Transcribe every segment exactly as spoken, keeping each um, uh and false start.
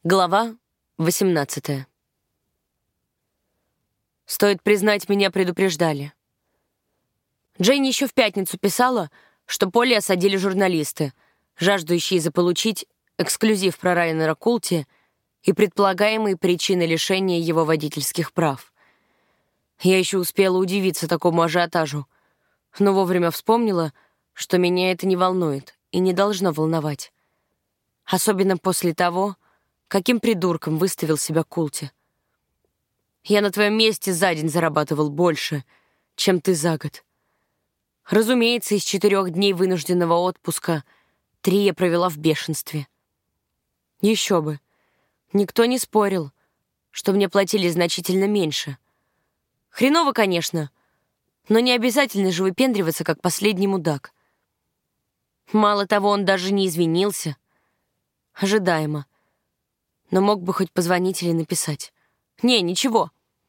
Глава восемнадцатая. Стоит признать, меня предупреждали. Дженни еще в пятницу писала, что Полли осадили журналисты, жаждущие заполучить эксклюзив про Райана Култи и предполагаемые причины лишения его водительских прав. Я еще успела удивиться такому ажиотажу, но вовремя вспомнила, что меня это не волнует и не должно волновать. Особенно после того, каким придурком выставил себя Култи. Я на твоем месте за день зарабатывал больше, чем ты за год. Разумеется, из четырех дней вынужденного отпуска три я провела в бешенстве. Еще бы. Никто не спорил, что мне платили значительно меньше. Хреново, конечно, но не обязательно же выпендриваться, как последний мудак. Мало того, он даже не извинился. Ожидаемо. Но мог бы хоть позвонить или написать. Не, ничего.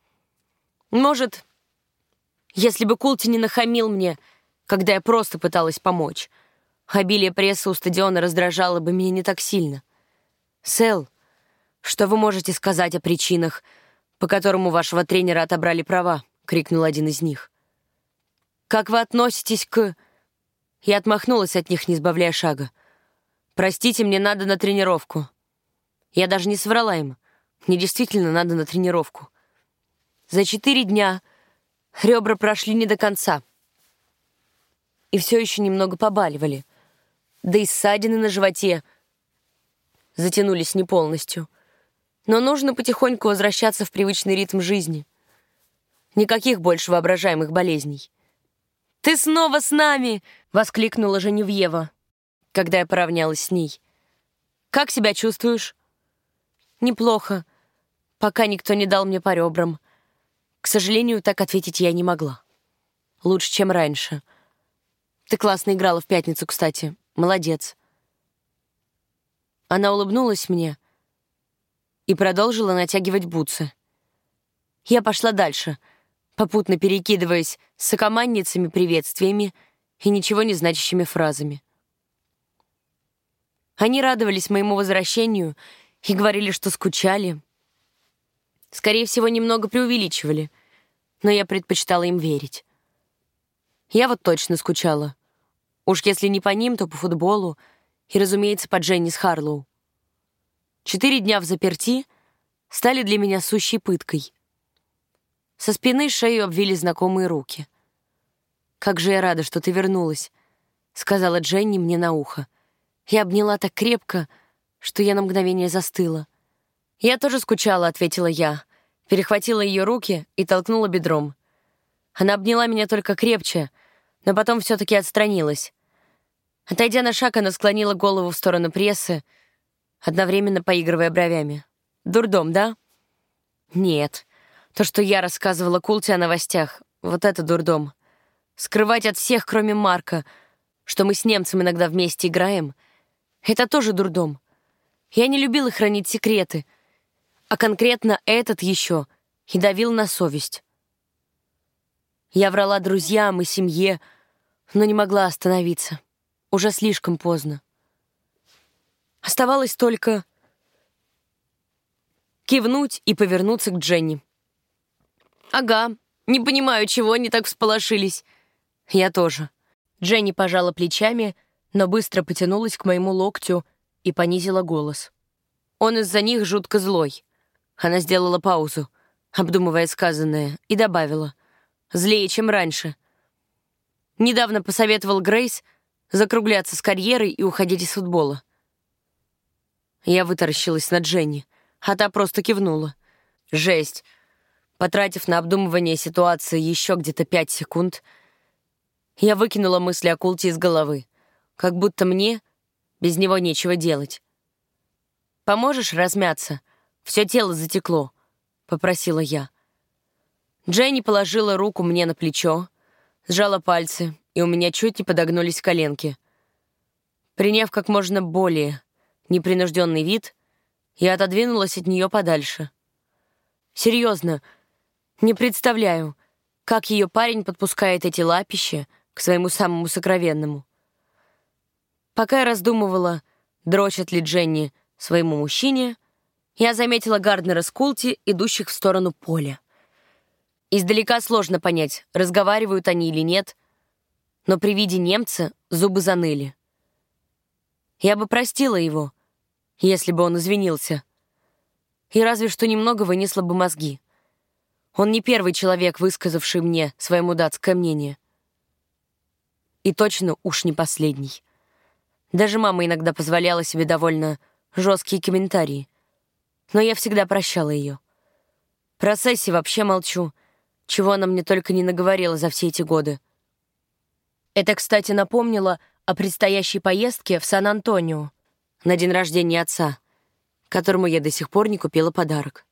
Может, если бы Култи не нахамил мне, когда я просто пыталась помочь, обилие прессы у стадиона раздражало бы меня не так сильно. Сэл, что вы можете сказать о причинах, по которым у вашего тренера отобрали права? Крикнул один из них. Как вы относитесь к... Я отмахнулась от них, не сбавляя шага. Простите, мне надо на тренировку. Я даже не соврала им. Мне действительно надо на тренировку. За четыре дня ребра прошли не до конца. И все еще немного побаливали. Да и ссадины на животе затянулись не полностью. Но нужно потихоньку возвращаться в привычный ритм жизни. Никаких больше воображаемых болезней. «Ты снова с нами!» — воскликнула Женевьева, когда я поравнялась с ней. «Как себя чувствуешь?» «Неплохо, пока никто не дал мне по ребрам. К сожалению, так ответить я не могла. Лучше, чем раньше. Ты классно играла в пятницу, кстати. Молодец». Она улыбнулась мне и продолжила натягивать бутсы. Я пошла дальше, попутно перекидываясь с сокомандницами приветствиями и ничего не значащими фразами. Они радовались моему возвращению и говорили, что скучали. Скорее всего, немного преувеличивали, но я предпочитала им верить. Я вот точно скучала. Уж если не по ним, то по футболу и, разумеется, по Дженни с Харлоу. Четыре дня в заперти стали для меня сущей пыткой. Со спины шею обвили знакомые руки. «Как же я рада, что ты вернулась», — сказала Дженни мне на ухо. Я обняла так крепко, что я на мгновение застыла. «Я тоже скучала», — ответила я, перехватила ее руки и толкнула бедром. Она обняла меня только крепче, но потом все-таки отстранилась. Отойдя на шаг, она склонила голову в сторону прессы, одновременно поигрывая бровями. «Дурдом, да?» «Нет. То, что я рассказывала Култи о новостях, вот это дурдом. Скрывать от всех, кроме Марка, что мы с немцем иногда вместе играем, это тоже дурдом. Я не любила хранить секреты, а конкретно этот еще и давил на совесть. Я врала друзьям и семье, но не могла остановиться. Уже слишком поздно. Оставалось только кивнуть и повернуться к Дженни. «Ага, не понимаю, чего они так всполошились». «Я тоже». Дженни пожала плечами, но быстро потянулась к моему локтю и понизила голос. «Он из-за них жутко злой». Она сделала паузу, обдумывая сказанное, и добавила: «Злее, чем раньше. Недавно посоветовал Грейс закругляться с карьерой и уходить из футбола». Я вытаращилась на Дженни, а та просто кивнула. Жесть. Потратив на обдумывание ситуации еще где-то пять секунд, я выкинула мысли о Култи из головы, как будто мне без него нечего делать. «Поможешь размяться? Все тело затекло», — попросила я. Дженни положила руку мне на плечо, сжала пальцы, и у меня чуть не подогнулись коленки. Приняв как можно более непринужденный вид, я отодвинулась от нее подальше. Серьезно, не представляю, как ее парень подпускает эти лапища к своему самому сокровенному. Пока я раздумывала, дрочит ли Дженни своему мужчине, Я заметила Гарднера с Култи, идущих в сторону поля. Издалека сложно понять, разговаривают они или нет, но при виде немца зубы заныли. Я бы простила его, если бы он извинился, и разве что немного вынесла бы мозги. Он не первый человек, высказавший мне свое мудацкое мнение. И точно уж не последний. Даже мама иногда позволяла себе довольно жесткие комментарии. Но я всегда прощала ее. Про Сесси вообще молчу, чего она мне только не наговорила за все эти годы. Это, кстати, напомнило о предстоящей поездке в Сан-Антонио на день рождения отца, которому я до сих пор не купила подарок.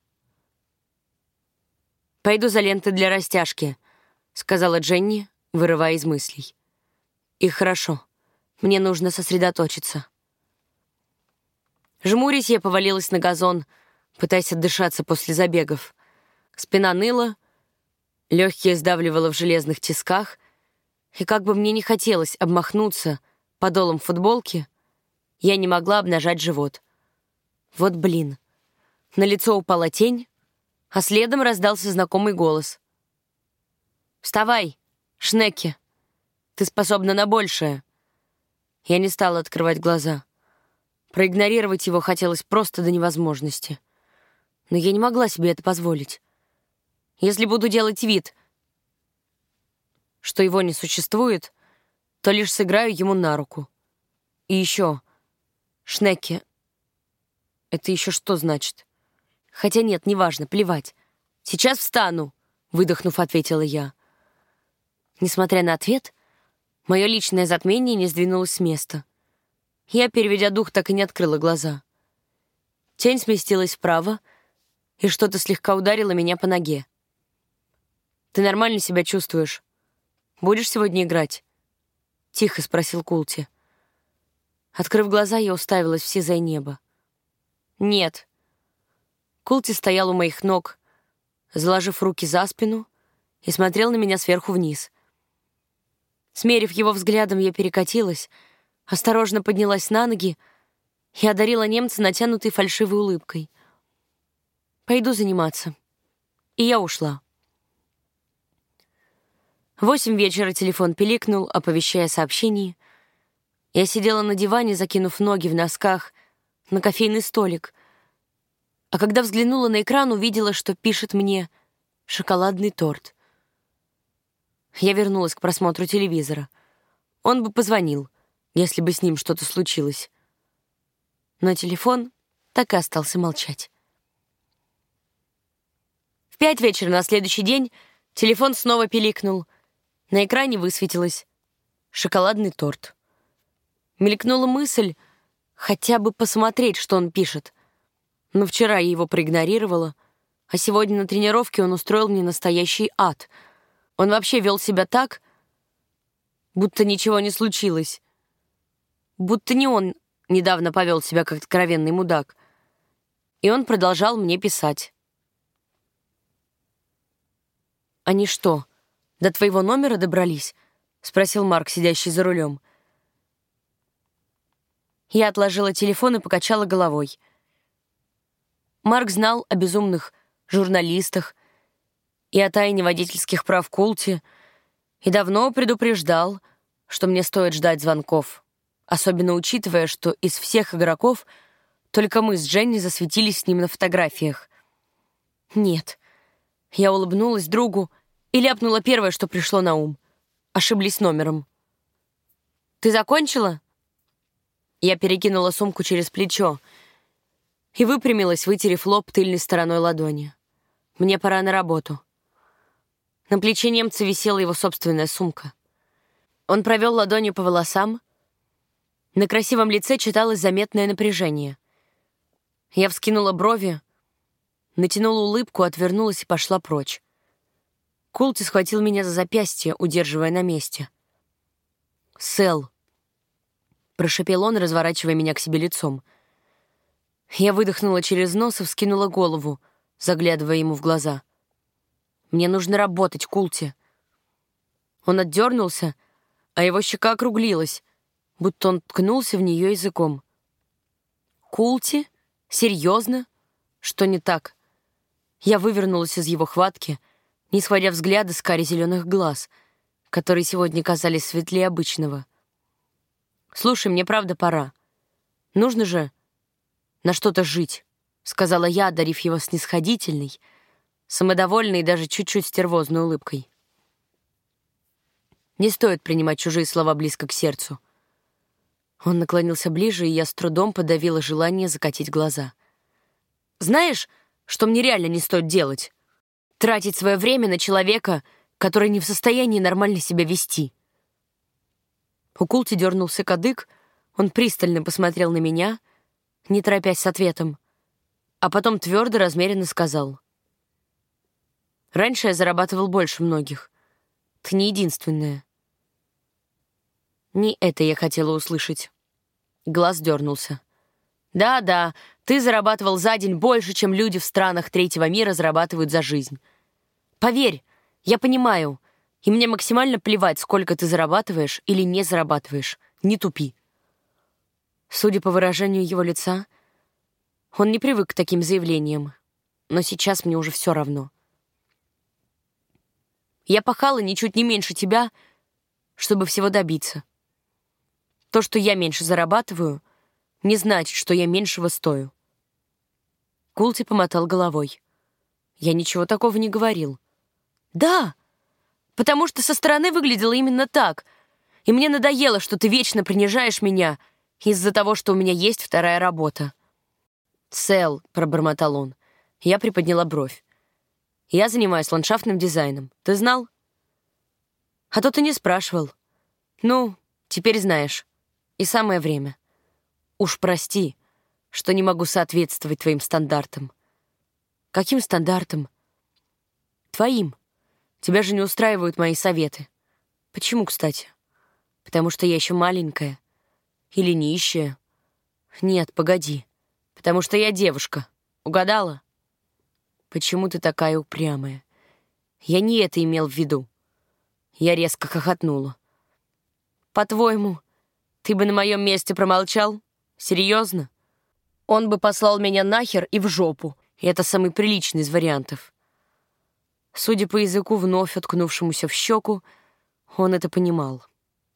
«Пойду за лентой для растяжки», — сказала Дженни, вырывая из мыслей. «И хорошо, мне нужно сосредоточиться». Жмурясь, я повалилась на газон, пытаясь отдышаться после забегов. Спина ныла, легкие сдавливало в железных тисках, и как бы мне не хотелось обмахнуться подолом футболки, я не могла обнажать живот. Вот блин. На лицо упала тень, а следом раздался знакомый голос. «Вставай, Шнекки, ты способна на большее». Я не стала открывать глаза. Проигнорировать его хотелось просто до невозможности. Но я не могла себе это позволить. Если буду делать вид, что его не существует, то лишь сыграю ему на руку. И еще, Шнекки, это еще что значит? Хотя нет, неважно, плевать. Сейчас встану, выдохнув, ответила я. Несмотря на ответ, мое личное затмение не сдвинулось с места. Я, переведя дух, так и не открыла глаза. Тень сместилась вправо, и что-то слегка ударило меня по ноге. «Ты нормально себя чувствуешь? Будешь сегодня играть?» — тихо спросил Култи. Открыв глаза, я уставилась в сизое небо. «Нет». Култи стоял у моих ног, заложив руки за спину, и смотрел на меня сверху вниз. Смерив его взглядом, я перекатилась, осторожно поднялась на ноги и одарила немца натянутой фальшивой улыбкой. «Пойду заниматься». И я ушла. В восемь вечера телефон пиликнул, оповещая о сообщении. Я сидела на диване, закинув ноги в носках на кофейный столик, а когда взглянула на экран, увидела, что пишет мне шоколадный торт. Я вернулась к просмотру телевизора. Он бы позвонил, если бы с ним что-то случилось. Но телефон так и остался молчать. В пять вечера на следующий день телефон снова пиликнул. На экране высветилось «шоколадный торт». Мелькнула мысль хотя бы посмотреть, что он пишет. Но вчера я его проигнорировала, а сегодня на тренировке он устроил мне настоящий ад. Он вообще вел себя так, будто ничего не случилось. Будто не он недавно повел себя как откровенный мудак. И он продолжал мне писать. «Они что, до твоего номера добрались?» — спросил Марк, сидящий за рулем. Я отложила телефон и покачала головой. Марк знал о безумных журналистах и о тайне водительских прав Култи и давно предупреждал, что мне стоит ждать звонков, особенно учитывая, что из всех игроков только мы с Дженни засветились с ним на фотографиях. Нет. Я улыбнулась другу и ляпнула первое, что пришло на ум. Ошиблись номером. «Ты закончила?» Я перекинула сумку через плечо и выпрямилась, вытерев лоб тыльной стороной ладони. Мне пора на работу. На плече немца висела его собственная сумка. Он провел ладонью по волосам. На красивом лице читалось заметное напряжение. Я вскинула брови, натянула улыбку, отвернулась и пошла прочь. Култи схватил меня за запястье, удерживая на месте. «Сэл», — прошепел он, разворачивая меня к себе лицом. Я выдохнула через нос и вскинула голову, заглядывая ему в глаза. «Мне нужно работать, Култи». Он отдернулся, а его щека округлилась, будто он ткнулся в нее языком. «Култи? Серьезно? Что не так? Я вывернулась из его хватки, не сводя взгляда с кари зеленых глаз, которые сегодня казались светлее обычного. «Слушай, мне правда пора. Нужно же на что-то жить», — сказала я, одарив его снисходительной, самодовольной и даже чуть-чуть стервозной улыбкой. Не стоит принимать чужие слова близко к сердцу. Он наклонился ближе, и я с трудом подавила желание закатить глаза. «Знаешь, что мне реально не стоит делать? Тратить свое время на человека, который не в состоянии нормально себя вести». У Култи дернулся кадык, он пристально посмотрел на меня, не торопясь с ответом, а потом твердо, размеренно сказал: «Раньше я зарабатывал больше многих. Ты не единственная». Не это я хотела услышать. Глаз дернулся. «Да-да, ты зарабатывал за день больше, чем люди в странах третьего мира зарабатывают за жизнь. Поверь, я понимаю, и мне максимально плевать, сколько ты зарабатываешь или не зарабатываешь. Не тупи». Судя по выражению его лица, он не привык к таким заявлениям, но сейчас мне уже все равно. Я пахала ничуть не меньше тебя, чтобы всего добиться. То, что я меньше зарабатываю, не значит, что я меньшего стою. Култи помотал головой. Я ничего такого не говорил. Да, потому что со стороны выглядело именно так, и мне надоело, что ты вечно принижаешь меня из-за того, что у меня есть вторая работа. «Сэл», — пробормотал он. Я приподняла бровь. «Я занимаюсь ландшафтным дизайном. Ты знал?» «А то ты не спрашивал. Ну, теперь знаешь. И самое время. Уж прости, что не могу соответствовать твоим стандартам». «Каким стандартам?» «Твоим. Тебя же не устраивают мои советы». «Почему, кстати? Потому что я еще маленькая? Или нищая?» «Нет, погоди. Потому что я девушка. Угадала?» «Почему ты такая упрямая?» «Я не это имел в виду». Я резко хохотнула. «По-твоему, ты бы на моем месте промолчал? Серьезно? Он бы послал меня нахер и в жопу, и это самый приличный из вариантов». Судя по языку, вновь уткнувшемуся в щеку, он это понимал.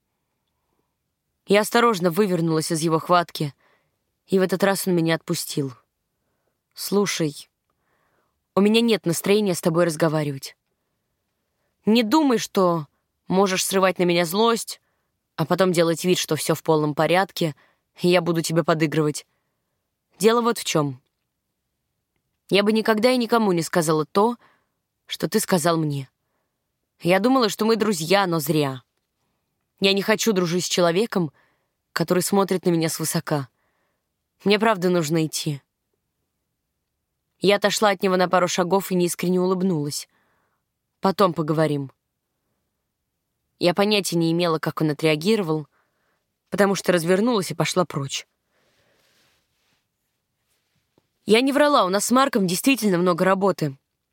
Я осторожно вывернулась из его хватки, и в этот раз он меня отпустил. «Слушай, у меня нет настроения с тобой разговаривать. Не думай, что можешь срывать на меня злость, а потом делать вид, что все в полном порядке, и я буду тебе подыгрывать. Дело вот в чем. Я бы никогда и никому не сказала то, что ты сказал мне. Я думала, что мы друзья, но зря. Я не хочу дружить с человеком, который смотрит на меня свысока. Мне правда нужно идти». Я отошла от него на пару шагов и неискренне улыбнулась. «Потом поговорим». Я понятия не имела, как он отреагировал, потому что развернулась и пошла прочь. Я не врала, у нас с Марком действительно много работы.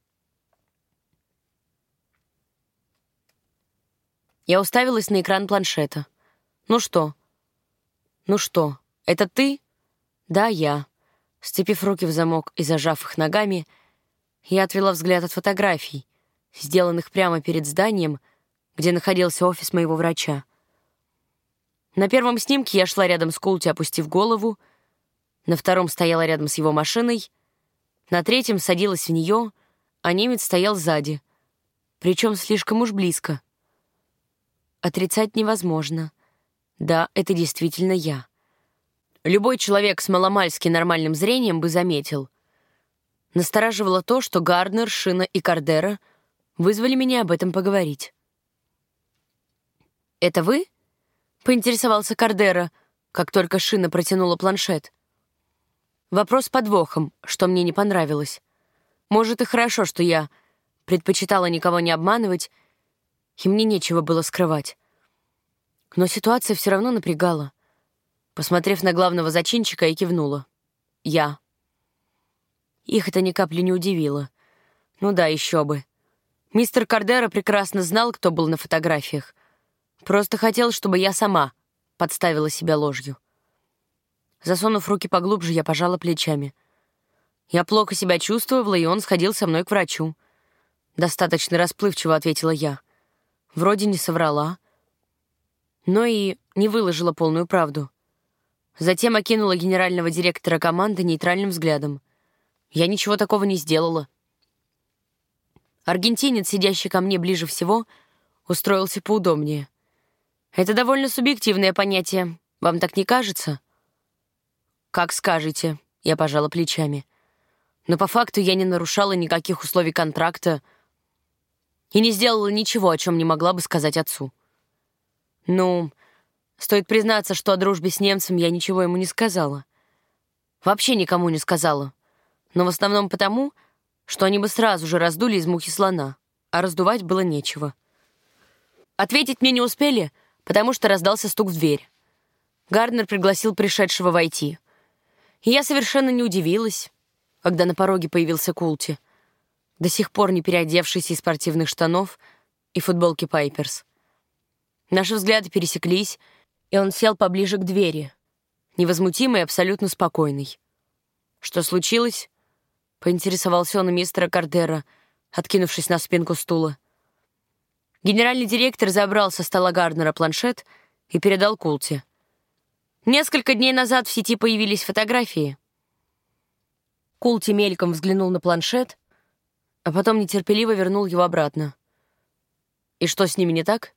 Я уставилась на экран планшета. «Ну что?» «Ну что, это ты?» «Да, я». Сцепив руки в замок и зажав их ногами, я отвела взгляд от фотографий, сделанных прямо перед зданием, где находился офис моего врача. На первом снимке я шла рядом с Култи, опустив голову, на втором стояла рядом с его машиной, на третьем садилась в нее, а немец стоял сзади, причем слишком уж близко. Отрицать невозможно. Да, это действительно я. Любой человек с маломальски нормальным зрением бы заметил. Настораживало то, что Гарднер, Шина и Кардера вызвали меня об этом поговорить. «Это вы?» — поинтересовался Кардера, как только Шина протянула планшет. Вопрос с подвохом, что мне не понравилось. Может, и хорошо, что я предпочитала никого не обманывать, и мне нечего было скрывать. Но ситуация все равно напрягала. Посмотрев на главного зачинщика, я кивнула. «Я». Их это ни капли не удивило. Ну да, еще бы. Мистер Кардера прекрасно знал, кто был на фотографиях. Просто хотел, чтобы я сама подставила себя ложью. Засунув руки поглубже, я пожала плечами. Я плохо себя чувствовала, и он сходил со мной к врачу. Достаточно расплывчиво ответила я. Вроде не соврала, но и не выложила полную правду. Затем окинула генерального директора команды нейтральным взглядом. Я ничего такого не сделала. Аргентинец, сидящий ко мне ближе всего, устроился поудобнее. Это довольно субъективное понятие. Вам так не кажется? Как скажете, я пожала плечами. Но по факту я не нарушала никаких условий контракта и не сделала ничего, о чем не могла бы сказать отцу. Ну, стоит признаться, что о дружбе с немцем я ничего ему не сказала. Вообще никому не сказала. Но в основном потому, что они бы сразу же раздули из мухи слона, а раздувать было нечего. Ответить мне не успели, потому что раздался стук в дверь. Гарднер пригласил пришедшего войти. И я совершенно не удивилась, когда на пороге появился Култи, до сих пор не переодевшийся из спортивных штанов и футболки Пайперс. Наши взгляды пересеклись, и он сел поближе к двери, невозмутимый и абсолютно спокойный. «Что случилось?» — поинтересовался он у мистера Кардера, откинувшись на спинку стула. Генеральный директор забрал со стола Гарднера планшет и передал Култи. Несколько дней назад в сети появились фотографии. Култи мельком взглянул на планшет, а потом нетерпеливо вернул его обратно. «И что с ними не так?»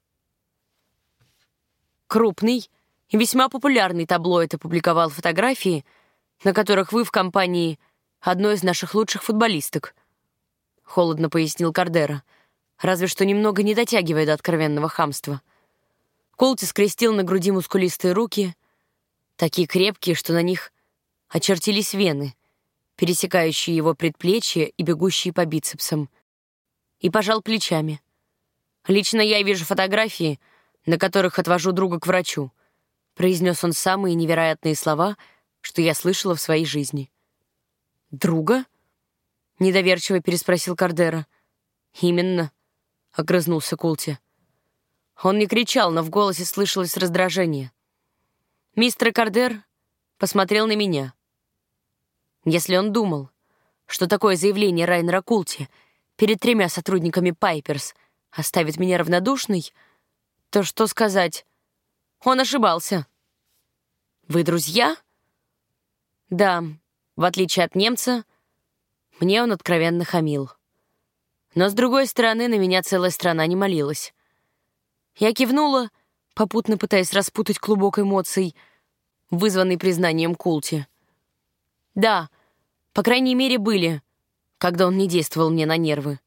Крупный и весьма популярный таблоид опубликовал фотографии, на которых вы в компании одной из наших лучших футболисток, — холодно пояснил Кардера, разве что немного не дотягивая до откровенного хамства. Култи скрестил на груди мускулистые руки, такие крепкие, что на них очертились вены, пересекающие его предплечья и бегущие по бицепсам, и пожал плечами. «Лично я вижу фотографии, на которых отвожу друга к врачу», — произнес он самые невероятные слова, что я слышала в своей жизни. «Друга?» — недоверчиво переспросил Кардера. «Именно», — огрызнулся Култи. Он не кричал, но в голосе слышалось раздражение. Мистер Кардер посмотрел на меня. Если он думал, что такое заявление Райнера Култи перед тремя сотрудниками Пайперс оставит меня равнодушной, то что сказать? Он ошибался. «Вы друзья?» Да, в отличие от немца, мне он откровенно хамил. Но, с другой стороны, на меня целая страна не молилась. Я кивнула, попутно пытаясь распутать клубок эмоций, вызванный признанием Култи. Да, по крайней мере, были, когда он не действовал мне на нервы.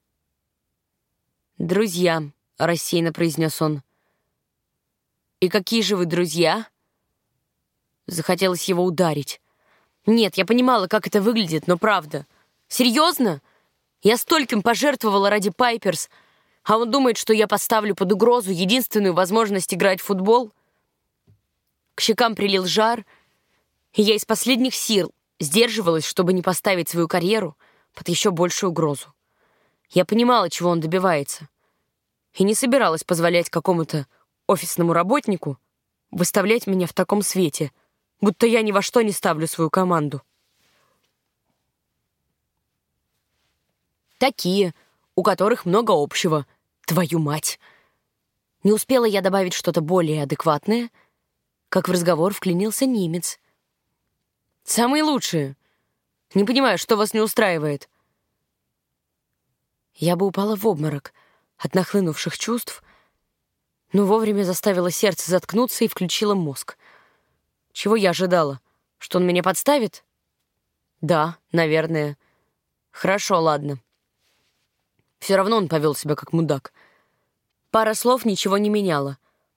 «Друзья», — рассеянно произнес он. «И какие же вы друзья?» Захотелось его ударить. Нет, я понимала, как это выглядит, но правда. Серьезно? Я стольким пожертвовала ради Пайперс, а он думает, что я поставлю под угрозу единственную возможность играть в футбол? К щекам прилил жар, и я из последних сил сдерживалась, чтобы не поставить свою карьеру под еще большую угрозу. Я понимала, чего он добивается, и не собиралась позволять какому-то офисному работнику выставлять меня в таком свете, будто я ни во что не ставлю свою команду. Такие, у которых много общего, твою мать. Не успела я добавить что-то более адекватное, как в разговор вклинился немец. «Самые лучшие. Не понимаю, что вас не устраивает». Я бы упала в обморок от нахлынувших чувств, но вовремя заставила сердце заткнуться и включила мозг. Чего я ожидала? Что он меня подставит? Да, наверное. Хорошо, ладно. Все равно он повел себя как мудак. Пара слов ничего не меняла.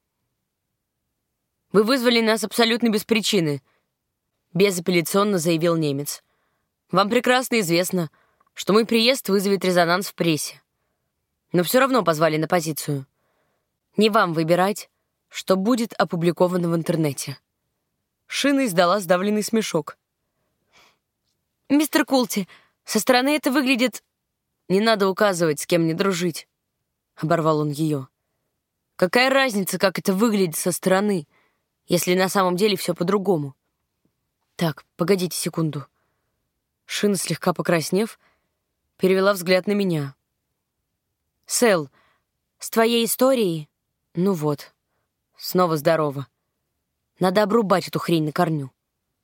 «Вы вызвали нас абсолютно без причины», — безапелляционно заявил немец. «Вам прекрасно известно, что мой приезд вызовет резонанс в прессе. Но все равно позвали на позицию. Не вам выбирать, что будет опубликовано в интернете». Шина издала сдавленный смешок. «Мистер Култи, со стороны это выглядит...» «Не надо указывать, с кем мне дружить», — оборвал он ее. «Какая разница, как это выглядит со стороны, если на самом деле все по-другому?» «Так, погодите секунду. Шина, слегка покраснев, перевела взгляд на меня. «Сэл, с твоей историей? Ну вот, снова здорово. Надо обрубать эту хрень на корню.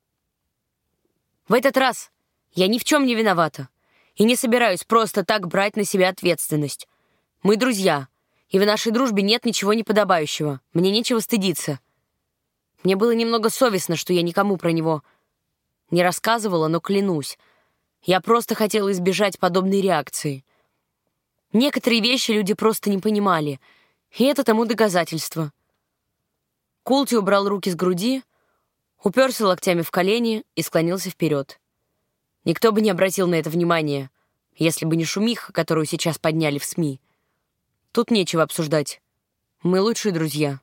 В этот раз я ни в чем не виновата и не собираюсь просто так брать на себя ответственность. Мы друзья, и в нашей дружбе нет ничего неподобающего. Мне нечего стыдиться. Мне было немного совестно, что я никому про него не рассказывала, но клянусь, я просто хотела избежать подобной реакции. Некоторые вещи люди просто не понимали, и это тому доказательство». Култи убрал руки с груди, уперся локтями в колени и склонился вперед. Никто бы не обратил на это внимания, если бы не шумиха, которую сейчас подняли в СМИ. Тут нечего обсуждать. Мы лучшие друзья.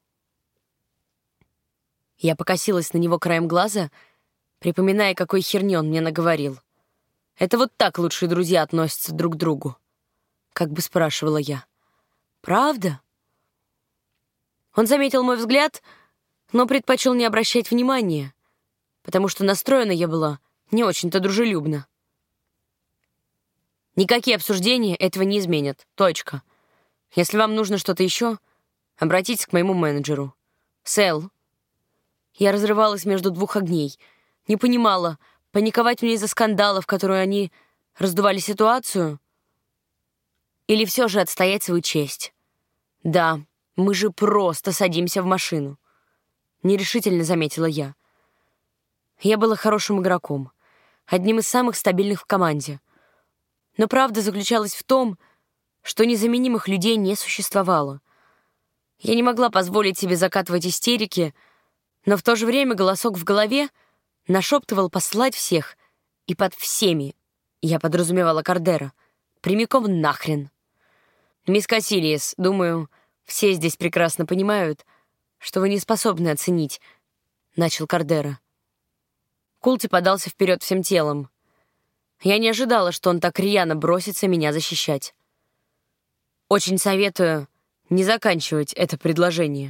Я покосилась на него краем глаза, припоминая, какой херни он мне наговорил. Это вот так лучшие друзья относятся друг к другу. Как бы спрашивала я. «Правда?» Он заметил мой взгляд, но предпочел не обращать внимания, потому что настроена я была не очень-то дружелюбно. «Никакие обсуждения этого не изменят. Точка. Если вам нужно что-то еще, обратитесь к моему менеджеру. Сэл». Я разрывалась между двух огней, не понимала, паниковать мне из-за скандалов, в которые они раздували ситуацию, или все же отстоять свою честь. «Да, мы же просто садимся в машину», — нерешительно заметила я. Я была хорошим игроком, одним из самых стабильных в команде. Но правда заключалась в том, что незаменимых людей не существовало. Я не могла позволить себе закатывать истерики, но в то же время голосок в голове нашептывал послать всех, и под всеми, я подразумевала Кардера, прямиком нахрен. «Мисс Кассилиес, думаю, все здесь прекрасно понимают, что вы не способны оценить», — начал Кардера. Култи подался вперед всем телом. Я не ожидала, что он так рьяно бросится меня защищать. Очень советую не заканчивать это предложение.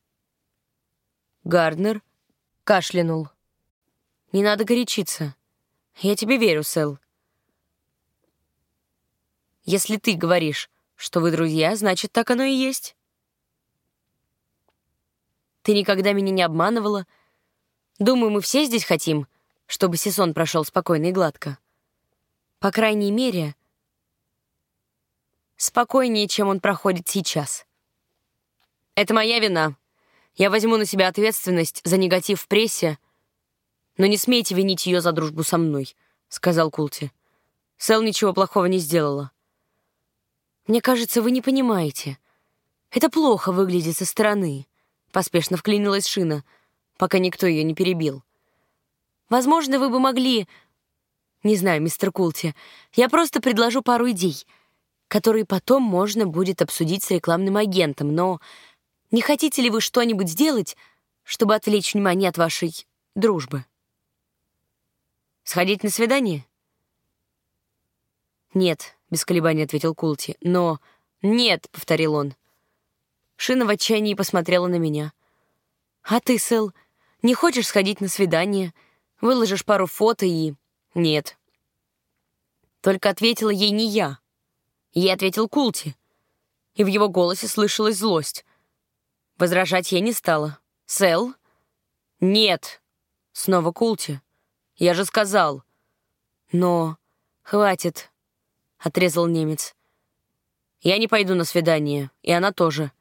Гарднер кашлянул. «Не надо горячиться. Я тебе верю, Сэл. Если ты говоришь, что вы друзья, значит, так оно и есть. Ты никогда меня не обманывала. Думаю, мы все здесь хотим, чтобы сезон прошел спокойно и гладко. По крайней мере, спокойнее, чем он проходит сейчас. Это моя вина. Я возьму на себя ответственность за негатив в прессе, но не смейте винить ее за дружбу со мной», — сказал Култи. «Сэл ничего плохого не сделала». «Мне кажется, вы не понимаете. Это плохо выглядит со стороны», — поспешно вклинилась Шина, пока никто ее не перебил. «Возможно, вы бы могли... Не знаю, мистер Култи, я просто предложу пару идей, которые потом можно будет обсудить с рекламным агентом, но не хотите ли вы что-нибудь сделать, чтобы отвлечь внимание от вашей дружбы?» «Сходить на свидание?» «Нет», — без колебаний ответил Култи. «Но...» «Нет», — повторил он. Шина в отчаянии посмотрела на меня. «А ты, Сэл, не хочешь сходить на свидание? Выложишь пару фото и...» «Нет». Только ответила ей не я. Ей ответил Култи, и в его голосе слышалась злость. Возражать я не стала. «Сэл?» «Нет». Снова Култи. «Я же сказал». «Но...» «Хватит», — отрезал немец. «Я не пойду на свидание, и она тоже».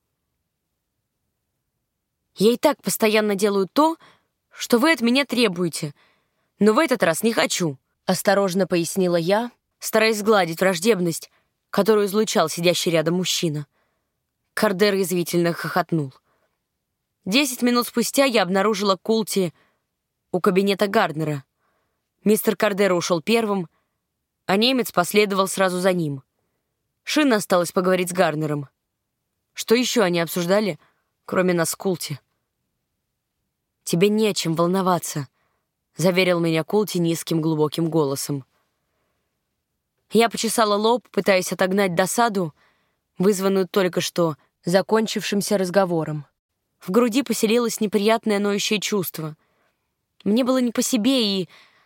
«Я и так постоянно делаю то, что вы от меня требуете, но в этот раз не хочу», — осторожно пояснила я, стараясь сгладить враждебность, которую излучал сидящий рядом мужчина. Кардер язвительно хохотнул. Десять минут спустя я обнаружила Култи у кабинета Гарднера. Мистер Кардер ушел первым, а немец последовал сразу за ним. Шина осталась поговорить с Гарднером. Что еще они обсуждали, кроме нас с Култи? «Тебе не о чем волноваться», — заверил меня Култи низким глубоким голосом. Я почесала лоб, пытаясь отогнать досаду, вызванную только что закончившимся разговором. В груди поселилось неприятное ноющее чувство. Мне было не по себе, и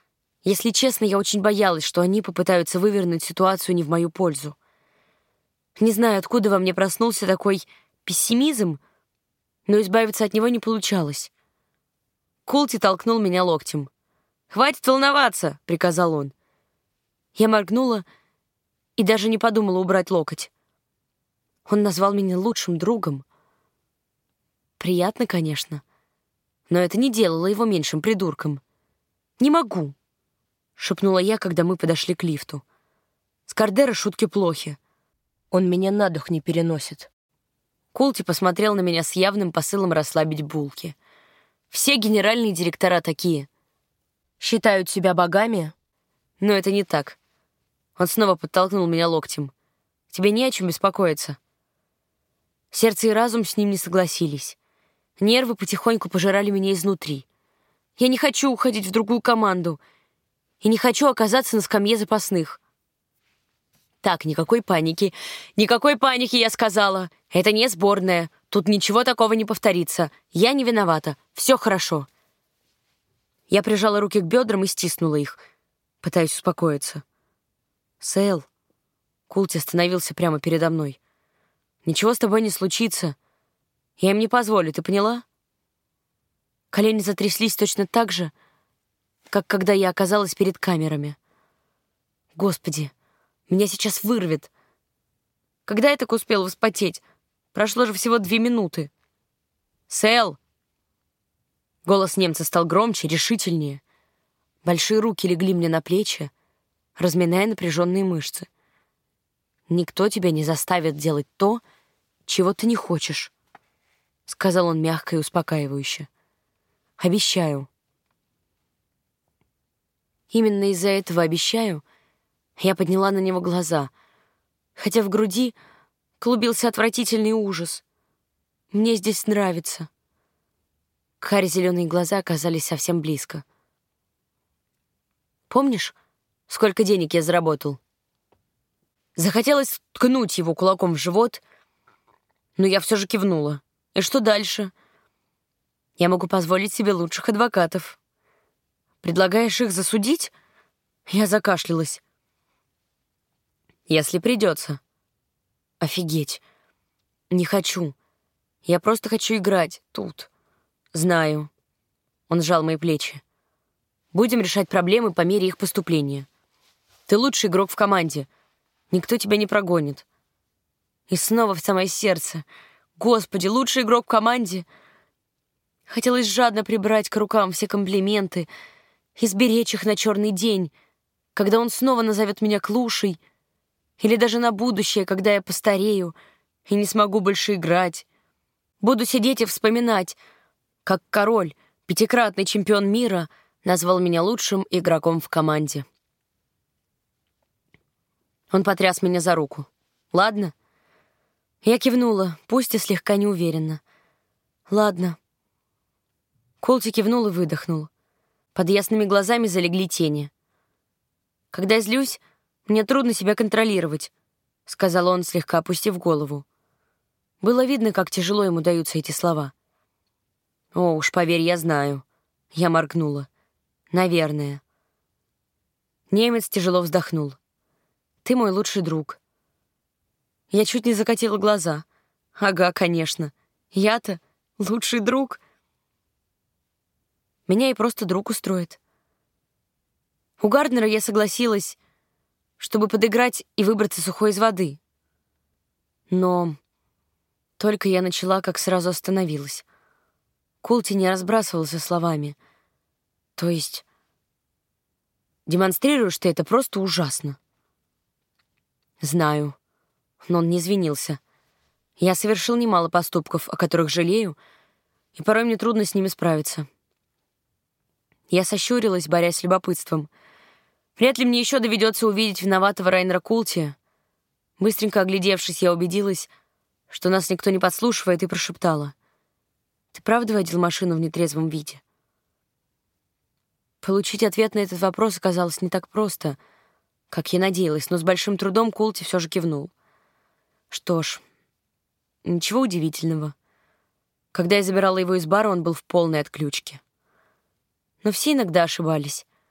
Если честно, я очень боялась, что они попытаются вывернуть ситуацию не в мою пользу. Не знаю, откуда во мне проснулся такой пессимизм, но избавиться от него не получалось. Култи толкнул меня локтем. «Хватит волноваться!» — приказал он. Я моргнула и даже не подумала убрать локоть. Он назвал меня лучшим другом. Приятно, конечно, но это не делало его меньшим придурком. «Не могу!» — шепнула я, когда мы подошли к лифту. «С Кардера шутки плохи. Он меня на дух не переносит». Култи посмотрел на меня с явным посылом расслабить булки. «Все генеральные директора такие. Считают себя богами, но это не так». Он снова подтолкнул меня локтем. «Тебе не о чем беспокоиться». Сердце и разум с ним не согласились. Нервы потихоньку пожирали меня изнутри. Я не хочу уходить в другую команду и не хочу оказаться на скамье запасных. Так, никакой паники. Никакой паники, я сказала. Это не сборная. Тут ничего такого не повторится. Я не виновата. Все хорошо. Я прижала руки к бедрам и стиснула их, пытаясь успокоиться. «Сэл». Култи остановился прямо передо мной. «Ничего с тобой не случится. Я им не позволю, ты поняла?» Колени затряслись точно так же, как когда я оказалась перед камерами. Господи, меня сейчас вырвет. Когда я так успела вспотеть? Прошло же всего две минуты. «Сэл!» Голос немца стал громче, решительнее. Большие руки легли мне на плечи, разминая напряженные мышцы. «Никто тебя не заставит делать то, чего ты не хочешь», — сказал он мягко и успокаивающе. «Обещаю». Именно из-за этого «обещаю» я подняла на него глаза, хотя в груди клубился отвратительный ужас. Мне здесь нравится. Кари-зеленые глаза оказались совсем близко. «Помнишь, сколько денег я заработал?» Захотелось ткнуть его кулаком в живот, но я все же кивнула. «И что дальше?» «Я могу позволить себе лучших адвокатов. Предлагаешь их засудить?» Я закашлялась. «Если придется». «Офигеть. Не хочу. Я просто хочу играть тут. Знаю». Он сжал мои плечи. «Будем решать проблемы по мере их поступления. Ты лучший игрок в команде. Никто тебя не прогонит». И снова в самое сердце. Господи, лучший игрок в команде. Хотелось жадно прибрать к рукам все комплименты и сберечь их на черный день, когда он снова назовет меня клушей, или даже на будущее, когда я постарею и не смогу больше играть. Буду сидеть и вспоминать, как король, пятикратный чемпион мира, назвал меня лучшим игроком в команде. Он потряс меня за руку. «Ладно?» Я кивнула, пусть и слегка неуверенно. «Ладно». Култи кивнул и выдохнул. Под ясными глазами залегли тени. «Когда я злюсь, мне трудно себя контролировать», — сказал он, слегка опустив голову. Было видно, как тяжело ему даются эти слова. «О, уж поверь, я знаю». Я моргнула. «Наверное». Немец тяжело вздохнул. «Ты мой лучший друг». Я чуть не закатила глаза. «Ага, конечно. Я-то лучший друг». Меня и просто друг устроит. У Гарднера я согласилась, чтобы подыграть и выбраться сухой из воды. Но только я начала, как сразу остановилась. Култи не разбрасывался словами. То есть демонстрируешь ты это просто ужасно. Знаю, но он не извинился. Я совершил немало поступков, о которых жалею, и порой мне трудно с ними справиться. Я сощурилась, борясь с любопытством. Вряд ли мне еще доведется увидеть виноватого Райнера Култи. Быстренько оглядевшись, я убедилась, что нас никто не подслушивает, и прошептала: «Ты правда водил машину в нетрезвом виде?» Получить ответ на этот вопрос оказалось не так просто, как я надеялась, но с большим трудом Култи все же кивнул. Что ж, ничего удивительного. Когда я забирала его из бара, он был в полной отключке. Но все иногда ошибались.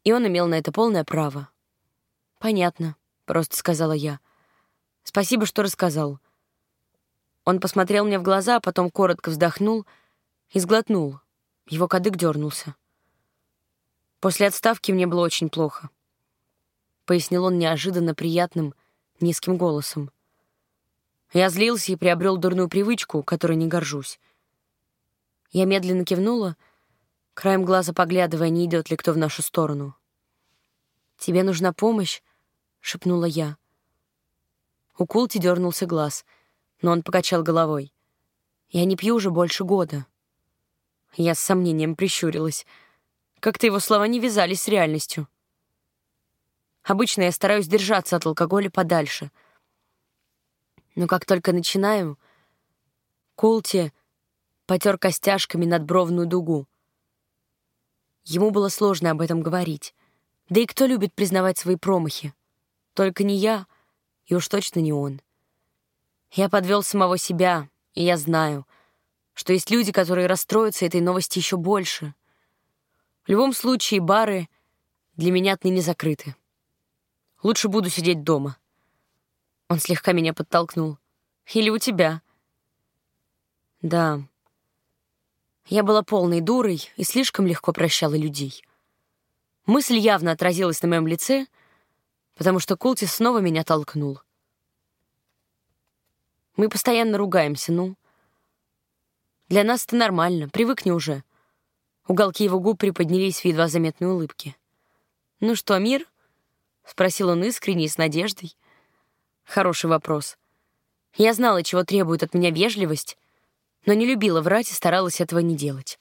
и он имел на это полное право. «Понятно», — просто сказала я. «Спасибо, что рассказал». Он посмотрел мне в глаза, а потом коротко вздохнул и сглотнул. Его кадык дернулся. «После отставки мне было очень плохо», — пояснил он неожиданно приятным, низким голосом. «Я злился и приобрел дурную привычку, которой не горжусь». Я медленно кивнула, краем глаза поглядывая, не идет ли кто в нашу сторону. «Тебе нужна помощь?» — шепнула я. У Култи дернулся глаз, но он покачал головой. «Я не пью уже больше года». Я с сомнением прищурилась. Как-то его слова не вязались с реальностью. Обычно я стараюсь держаться от алкоголя подальше. Но как только начинаю, Култи потер костяшками надбровную дугу. Ему было сложно об этом говорить. Да и кто любит признавать свои промахи? Только не я, и уж точно не он. Я подвел самого себя, и я знаю, что есть люди, которые расстроятся этой новости еще больше. В любом случае, бары для меня отныне закрыты. Лучше буду сидеть дома. Он слегка меня подтолкнул. Или у тебя. Да. Я была полной дурой и слишком легко прощала людей. Мысль явно отразилась на моем лице, потому что Култи снова меня толкнул. Мы постоянно ругаемся, ну. Для нас это нормально, привыкни уже. Уголки его губ приподнялись в едва заметной улыбке. «Ну что, мир?» — спросил он искренне и с надеждой. Хороший вопрос. Я знала, чего требует от меня вежливость, но не любила врать и старалась этого не делать.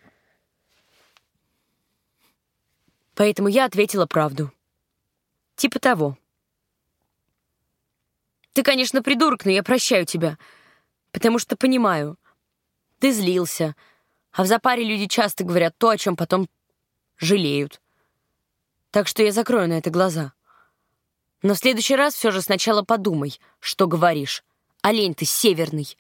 Поэтому я ответила правду. Типа того. «Ты, конечно, придурок, но я прощаю тебя, потому что понимаю, ты злился, а в запаре люди часто говорят то, о чем потом жалеют. Так что я закрою на это глаза. Но в следующий раз все же сначала подумай, что говоришь. Олень ты северный».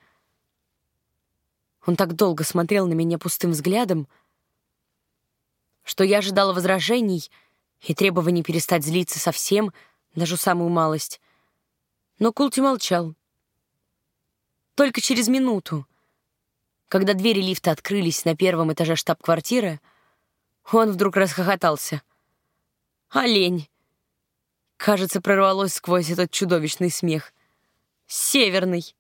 Он так долго смотрел на меня пустым взглядом, что я ожидала возражений и требований перестать злиться совсем, даже самую малость. Но Култи молчал. Только через минуту, когда двери лифта открылись на первом этаже штаб-квартиры, он вдруг расхохотался. «Олень!» Кажется, прорвалось сквозь этот чудовищный смех. «Северный!»